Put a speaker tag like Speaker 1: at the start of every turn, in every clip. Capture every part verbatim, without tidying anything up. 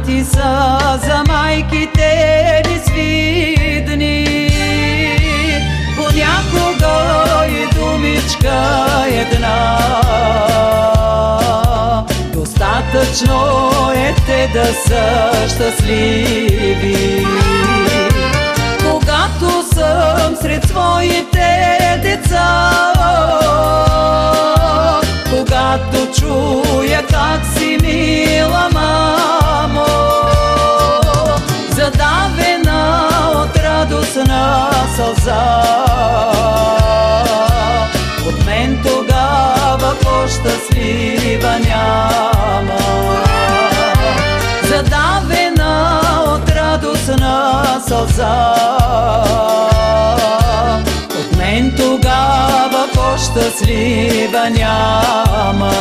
Speaker 1: Познати са за майките ни свидни, понякога и думичка една. Достатъчно е те да са щастливи. Когато съм сред своите деца, когато чуя как си мила мамо, задавена от радостна сълза, от мен тогава по-щастлива няма. Задавена от радостна сълза, от мен тогава по-щастлива няма.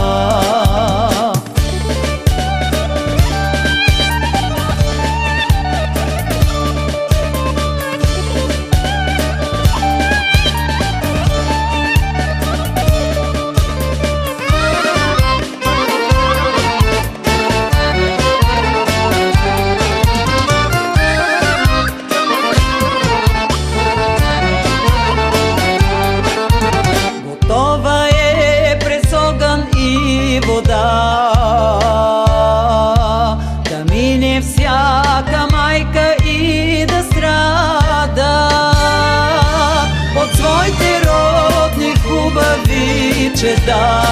Speaker 1: Да мине всяка майка и да страда от своите родни хубави чеда.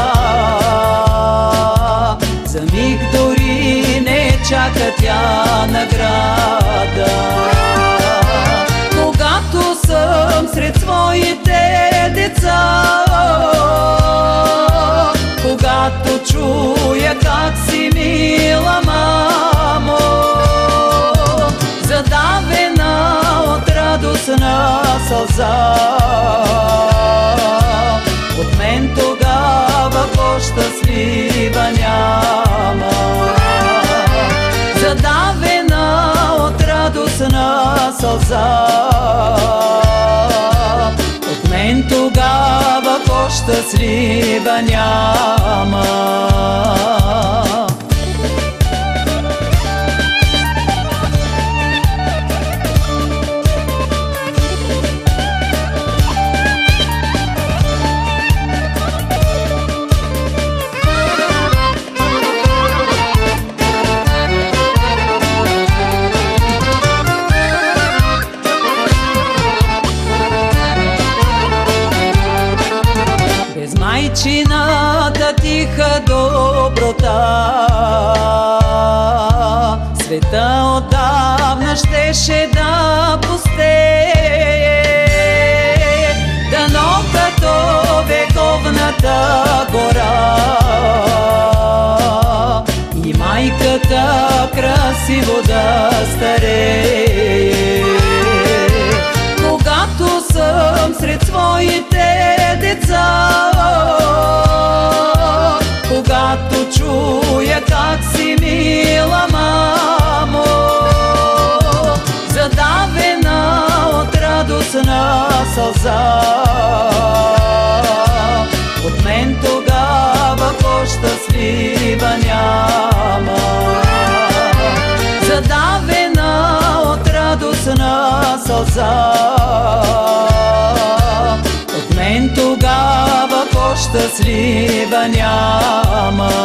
Speaker 1: За миг дори не чака тя награда. Когато съм сред своите деца, когато чуя как си мила мамо, задавена от радостна сълза, от мен тогава по-щастлива няма. Задавена от радостна сълза, от мен тогава по-щастлива няма. Майчината тиха доброта, света отдавна щеше да пустее. Дано като вековната гора и майката красиво да старее. Когато съм сред своите деца, когато чуя как си мила мамо, задавена от радостна сълза, от мен тогава по-щастлива няма. Задавена от радостна сълза, от мен тогава по-щастлива няма.